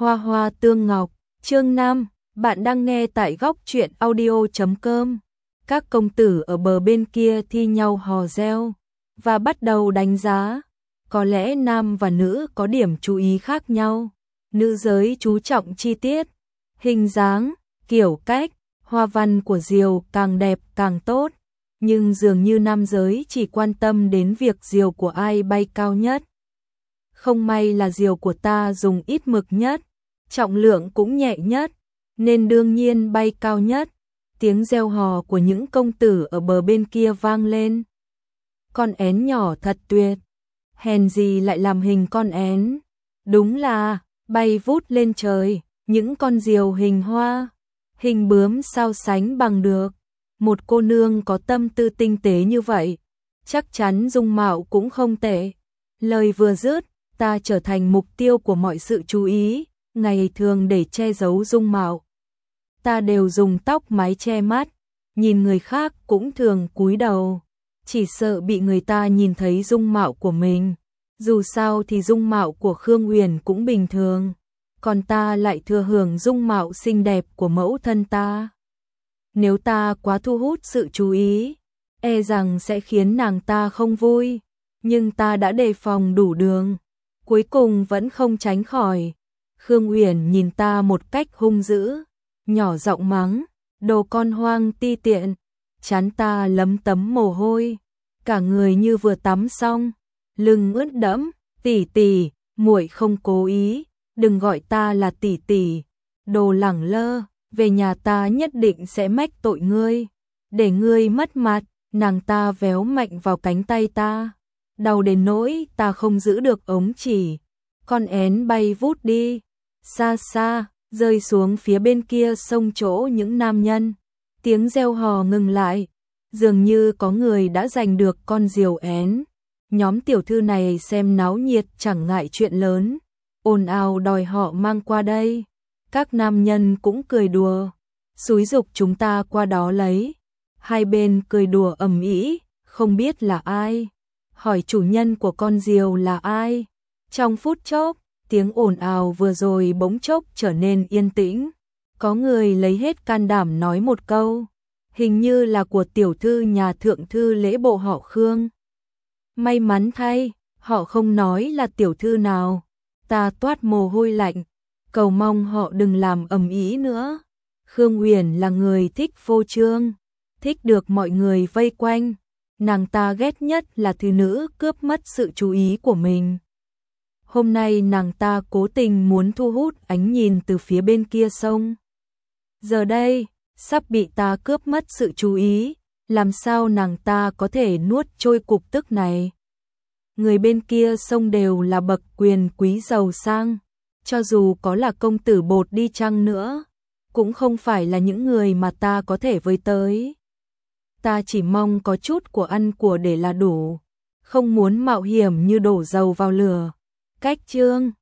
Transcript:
Hoa hoa tương ngọc, chương 5, bạn đang nghe tại góc truyện audio.com. Các công tử ở bờ bên kia thi nhau hò reo và bắt đầu đánh giá. Có lẽ nam và nữ có điểm chú ý khác nhau. Nữ giới chú trọng chi tiết, hình dáng, kiểu cách, hoa văn của diều càng đẹp càng tốt. Nhưng dường như nam giới chỉ quan tâm đến việc diều của ai bay cao nhất. Không may là diều của ta dùng ít mực nhất, trọng lượng cũng nhẹ nhất, nên đương nhiên bay cao nhất. Tiếng reo hò của những công tử ở bờ bên kia vang lên. Con én nhỏ thật tuyệt, hèn gì lại làm hình con én. Đúng là bay vút lên trời, những con diều hình hoa, hình bướm sao sánh bằng được. Một cô nương có tâm tư tinh tế như vậy, chắc chắn dung mạo cũng không tệ. Lời vừa dứt, ta trở thành mục tiêu của mọi sự chú ý. Ngày thường để che giấu dung mạo, ta đều dùng tóc mái che mắt, nhìn người khác cũng thường cúi đầu, chỉ sợ bị người ta nhìn thấy dung mạo của mình. Dù sao thì dung mạo của Khương Uyển cũng bình thường, còn ta lại thừa hưởng dung mạo xinh đẹp của mẫu thân ta. Nếu ta quá thu hút sự chú ý, e rằng sẽ khiến nàng ta không vui, nhưng ta đã đề phòng đủ đường, cuối cùng vẫn không tránh khỏi. Khương Uyển nhìn ta một cách hung dữ, nhỏ giọng mắng, đồ con hoang ti tiện. Trán ta lấm tấm mồ hôi, cả người như vừa tắm xong, lưng ướt đẫm. Tỷ tỷ, muội không cố ý, đừng gọi ta là tỷ tỷ, đồ lẳng lơ, về nhà ta nhất định sẽ mách tội ngươi, để ngươi mất mặt. Nàng ta véo mạnh vào cánh tay ta, đau đến nỗi ta không giữ được ống chỉ. Con én bay vút đi, xa xa, rơi xuống phía bên kia sông chỗ những nam nhân. Tiếng reo hò ngừng lại, dường như có người đã giành được con diều én. Nhóm tiểu thư này xem náo nhiệt chẳng ngại chuyện lớn, ồn ào đòi họ mang qua đây. Các nam nhân cũng cười đùa, xúi giục chúng ta qua đó lấy. Hai bên cười đùa ầm ĩ, không biết là ai, hỏi chủ nhân của con diều là ai. Trong phút chốc, tiếng ồn ào vừa rồi bỗng chốc trở nên yên tĩnh. Có người lấy hết can đảm nói một câu, hình như là của tiểu thư nhà thượng thư lễ bộ họ Khương. May mắn thay, họ không nói là tiểu thư nào. Ta toát mồ hôi lạnh, cầu mong họ đừng làm ầm ĩ nữa. Khương Uyển là người thích phô trương, thích được mọi người vây quanh. Nàng ta ghét nhất là thứ nữ cướp mất sự chú ý của mình. Hôm nay nàng ta cố tình muốn thu hút ánh nhìn từ phía bên kia sông. Giờ đây, sắp bị ta cướp mất sự chú ý, làm sao nàng ta có thể nuốt trôi cục tức này. Người bên kia sông đều là bậc quyền quý giàu sang, cho dù có là công tử bột đi chăng nữa, cũng không phải là những người mà ta có thể với tới. Ta chỉ mong có chút của ăn của để là đủ, không muốn mạo hiểm như đổ dầu vào lửa. Cách chương